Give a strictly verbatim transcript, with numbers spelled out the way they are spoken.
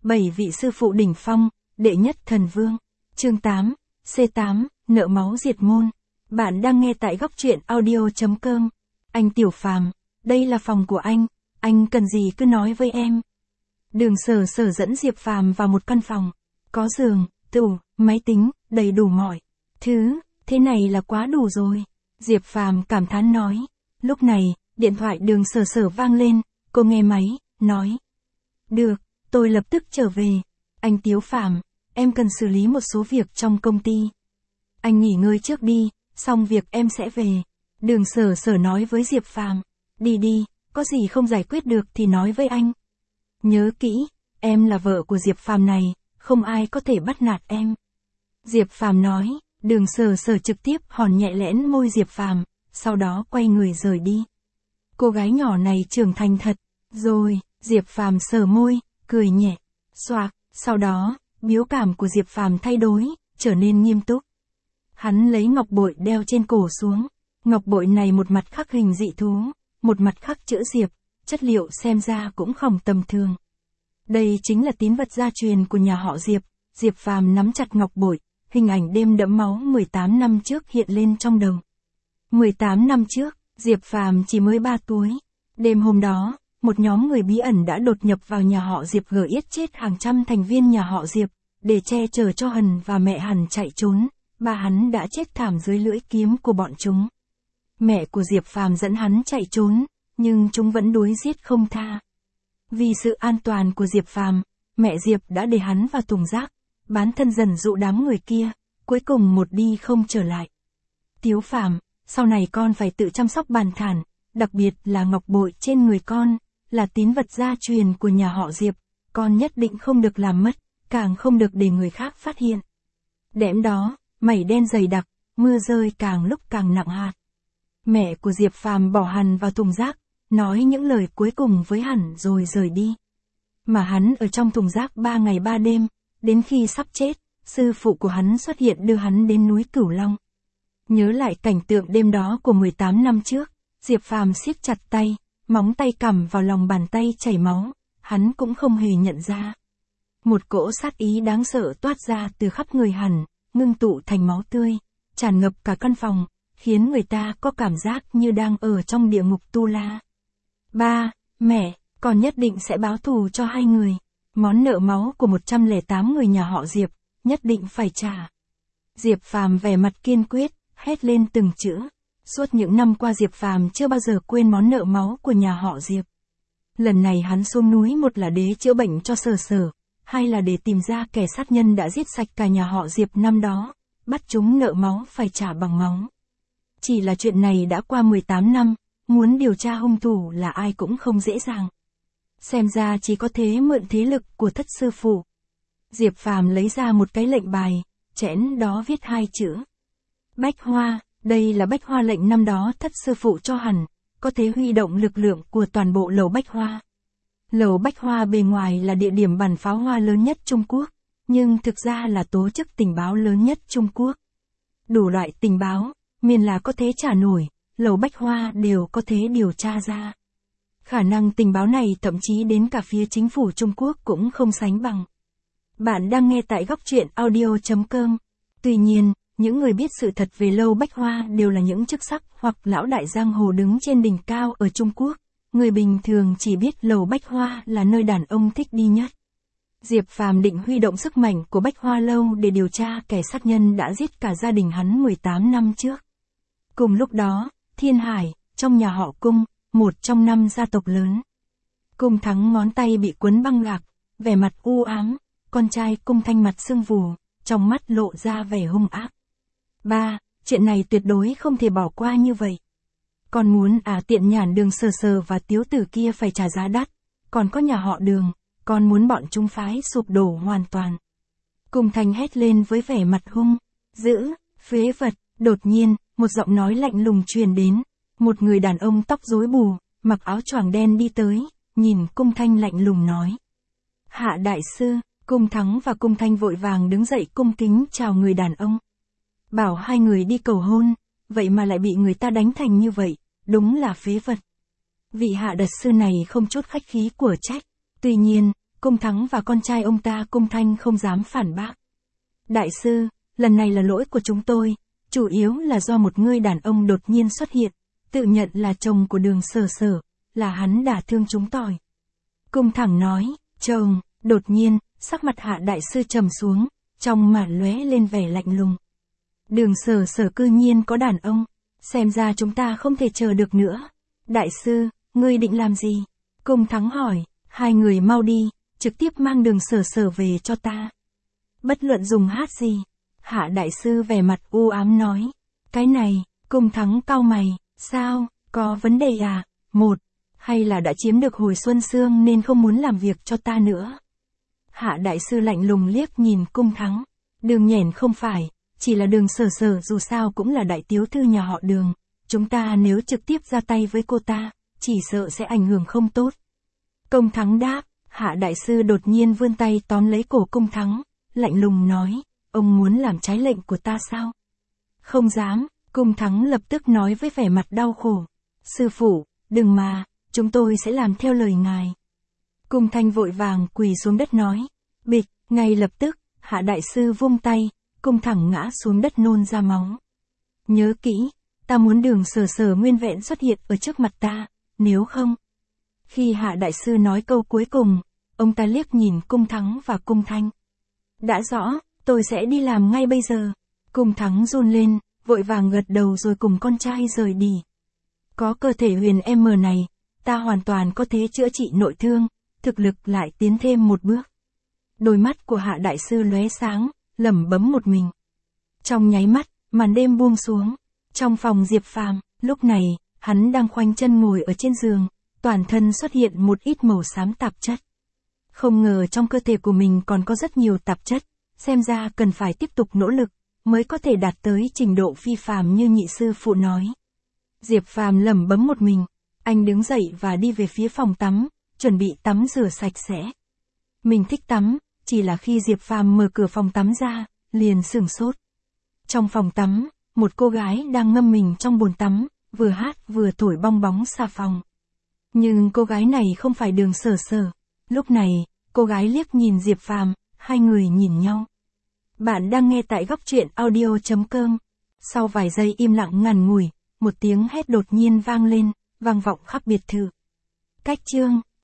bảy vị sư phụ đỉnh phong, đệ nhất thần vương. Chương tám, C tám, nợ máu diệt môn. Bạn đang nghe tại góc truyện audio chấm com. Anh Tiểu Phàm, đây là phòng của anh, anh cần gì cứ nói với em. Đường Sở Sở dẫn Diệp Phàm vào một căn phòng, có giường, tủ, máy tính, đầy đủ mọi thứ, thế này là quá đủ rồi. Diệp Phàm cảm thán nói. Lúc này, điện thoại Đường Sở Sở vang lên, cô nghe máy, nói. Được, tôi lập tức trở về. Anh Tiếu Phàm, em cần xử lý một số việc trong công ty. Anh nghỉ ngơi trước đi, xong việc em sẽ về. Đường Sở Sở nói với Diệp Phàm. Đi đi, có gì không giải quyết được thì nói với anh. Nhớ kỹ, em là vợ của Diệp Phàm này, không ai có thể bắt nạt em. Diệp Phàm nói. Đường Sở Sở trực tiếp hòn nhẹ lén môi Diệp Phàm, sau đó quay người rời đi. Cô gái nhỏ này trưởng thành thật. Rồi, Diệp Phàm sờ môi, cười nhẹ. Xoạc, sau đó, biểu cảm của Diệp Phàm thay đổi, trở nên nghiêm túc. Hắn lấy ngọc bội đeo trên cổ xuống. Ngọc bội này một mặt khắc hình dị thú, một mặt khắc chữ Diệp, chất liệu xem ra cũng không tầm thường. Đây chính là tín vật gia truyền của nhà họ Diệp. Diệp Phàm nắm chặt ngọc bội, hình ảnh đêm đẫm máu mười tám năm trước hiện lên trong đầu. mười tám năm trước, Diệp Phàm chỉ mới ba tuổi. Đêm hôm đó, một nhóm người bí ẩn đã đột nhập vào nhà họ Diệp gỡ yết chết hàng trăm thành viên nhà họ Diệp, để che chở cho Hần và mẹ Hần chạy trốn. Ba hắn đã chết thảm dưới lưỡi kiếm của bọn chúng. Mẹ của Diệp Phàm dẫn hắn chạy trốn, nhưng chúng vẫn đuổi giết không tha. Vì sự an toàn của Diệp Phàm, mẹ Diệp đã để hắn vào thùng rác, bán thân dần dụ đám người kia, cuối cùng một đi không trở lại. Tiếu Phàm, sau này con phải tự chăm sóc bàn thản, đặc biệt là ngọc bội trên người con, là tín vật gia truyền của nhà họ Diệp, con nhất định không được làm mất, càng không được để người khác phát hiện. Đêm đó, mây đen dày đặc, mưa rơi càng lúc càng nặng hạt. Mẹ của Diệp Phàm bỏ Hàn vào thùng rác, nói những lời cuối cùng với Hàn rồi rời đi. Mà hắn ở trong thùng rác ba ngày ba đêm, đến khi sắp chết, sư phụ của hắn xuất hiện đưa hắn đến núi Cửu Long. Nhớ lại cảnh tượng đêm đó của mười tám năm trước, Diệp Phàm siết chặt tay, móng tay cầm vào lòng bàn tay chảy máu, hắn cũng không hề nhận ra. Một cỗ sát ý đáng sợ toát ra từ khắp người Hàn, ngưng tụ thành máu tươi, tràn ngập cả căn phòng, khiến người ta có cảm giác như đang ở trong địa ngục Tu La. Ba, mẹ, con nhất định sẽ báo thù cho hai người. Món nợ máu của một trăm lẻ tám người nhà họ Diệp, nhất định phải trả. Diệp Phàm vẻ mặt kiên quyết, hét lên từng chữ. Suốt những năm qua Diệp Phàm chưa bao giờ quên món nợ máu của nhà họ Diệp. Lần này hắn xuống núi một là để chữa bệnh cho Sở Sở, hai là để tìm ra kẻ sát nhân đã giết sạch cả nhà họ Diệp năm đó, bắt chúng nợ máu phải trả bằng máu. Chỉ là chuyện này đã qua mười tám năm, muốn điều tra hung thủ là ai cũng không dễ dàng. Xem ra chỉ có thế mượn thế lực của thất sư phụ. Diệp Phàm lấy ra một cái lệnh bài, chẽn đó viết hai chữ. Bách Hoa, đây là Bách Hoa lệnh năm đó thất sư phụ cho Hàn, có thể huy động lực lượng của toàn bộ lầu Bách Hoa. Lầu Bách Hoa bề ngoài là địa điểm bắn pháo hoa lớn nhất Trung Quốc, nhưng thực ra là tổ chức tình báo lớn nhất Trung Quốc. Đủ loại tình báo, miền là có thể trả nổi, lầu Bách Hoa đều có thể điều tra ra. Khả năng tình báo này thậm chí đến cả phía chính phủ Trung Quốc cũng không sánh bằng. Bạn đang nghe tại góc truyện audio chấm com. Tuy nhiên, những người biết sự thật về lầu Bách Hoa đều là những chức sắc hoặc lão đại giang hồ đứng trên đỉnh cao ở Trung Quốc. Người bình thường chỉ biết lầu Bách Hoa là nơi đàn ông thích đi nhất. Diệp Phàm định huy động sức mạnh của Bách Hoa lâu để điều tra kẻ sát nhân đã giết cả gia đình hắn mười tám năm trước. Cùng lúc đó, Thiên Hải, trong nhà họ Cung, một trong năm gia tộc lớn. Cung Thắng ngón tay bị quấn băng gạc, vẻ mặt u ám, con trai Cung Thanh mặt sưng vù, trong mắt lộ ra vẻ hung ác. Ba, chuyện này tuyệt đối không thể bỏ qua như vậy. Con muốn à tiện nhản Đường Sở Sở và Tiếu tử kia phải trả giá đắt, còn có nhà họ Đường, con muốn bọn chúng phái sụp đổ hoàn toàn. Cung Thanh hét lên với vẻ mặt hung, dữ, phế vật. Đột nhiên, một giọng nói lạnh lùng truyền đến. Một người đàn ông tóc rối bù, mặc áo choàng đen đi tới, nhìn Cung Thanh lạnh lùng nói. Hạ đại sư, Cung Thắng và Cung Thanh vội vàng đứng dậy cung kính chào người đàn ông. Bảo hai người đi cầu hôn, vậy mà lại bị người ta đánh thành như vậy, đúng là phế vật. Vị hạ đại sư này không chút khách khí của trách. Tuy nhiên, Cung Thắng và con trai ông ta Cung Thanh không dám phản bác. Đại sư, lần này là lỗi của chúng tôi, chủ yếu là do một người đàn ông đột nhiên xuất hiện, tự nhận là chồng của Đường Sở Sở, là hắn đả thương chúng tôi. Cung Thắng nói, chồng, đột nhiên, sắc mặt Hạ đại sư trầm xuống, trong mắt lóe lên vẻ lạnh lùng. Đường Sở Sở cư nhiên có đàn ông, xem ra chúng ta không thể chờ được nữa. Đại sư, ngươi định làm gì? Cung Thắng hỏi, hai người mau đi, trực tiếp mang Đường Sở Sở về cho ta. Bất luận dùng hát gì. Hạ đại sư vẻ mặt u ám nói. Cái này, Cung Thắng cau mày, sao, có vấn đề à? Một, hay là đã chiếm được hồi Xuân Sương nên không muốn làm việc cho ta nữa? Hạ đại sư lạnh lùng liếc nhìn Cung Thắng. Đường Nhẻn không phải, chỉ là Đường Sở Sở dù sao cũng là đại tiểu thư nhà họ Đường. Chúng ta nếu trực tiếp ra tay với cô ta, chỉ sợ sẽ ảnh hưởng không tốt. Cung Thắng đáp, Hạ đại sư đột nhiên vươn tay tóm lấy cổ Cung Thắng, lạnh lùng nói, ông muốn làm trái lệnh của ta sao? Không dám, Cung Thắng lập tức nói với vẻ mặt đau khổ. Sư phụ, đừng mà, chúng tôi sẽ làm theo lời ngài. Cung Thanh vội vàng quỳ xuống đất nói. Bịch, ngay lập tức, Hạ đại sư vung tay, Cung Thắng ngã xuống đất nôn ra máu. Nhớ kỹ, ta muốn Đường Sở Sở nguyên vẹn xuất hiện ở trước mặt ta, nếu không. Khi Hạ đại sư nói câu cuối cùng, ông ta liếc nhìn Cung Thắng và Cung Thanh. Đã rõ, tôi sẽ đi làm ngay bây giờ. Cung Thắng run lên, vội vàng gật đầu rồi cùng con trai rời đi. Có cơ thể huyền M này, ta hoàn toàn có thể chữa trị nội thương, thực lực lại tiến thêm một bước. Đôi mắt của Hạ đại sư lóe sáng, lẩm bẩm một mình. Trong nháy mắt, màn đêm buông xuống. Trong phòng Diệp Phàm, lúc này, hắn đang khoanh chân ngồi ở trên giường, toàn thân xuất hiện một ít màu xám tạp chất. Không ngờ trong cơ thể của mình còn có rất nhiều tạp chất, xem ra cần phải tiếp tục nỗ lực, mới có thể đạt tới trình độ phi phàm như nhị sư phụ nói. Diệp Phàm lẩm bẩm một mình, anh đứng dậy và đi về phía phòng tắm, chuẩn bị tắm rửa sạch sẽ. Mình thích tắm, chỉ là khi Diệp Phàm mở cửa phòng tắm ra, liền sửng sốt. Trong phòng tắm, một cô gái đang ngâm mình trong bồn tắm, vừa hát vừa thổi bong bóng xà phòng. Nhưng cô gái này không phải Đường Sở Sở. Lúc này, cô gái liếc nhìn Diệp Phàm, hai người nhìn nhau. Bạn đang nghe tại góc truyện audio chấm com. Sau vài giây im lặng ngắn ngủi, một tiếng hét đột nhiên vang lên, vang vọng khắp biệt thự. Cách chương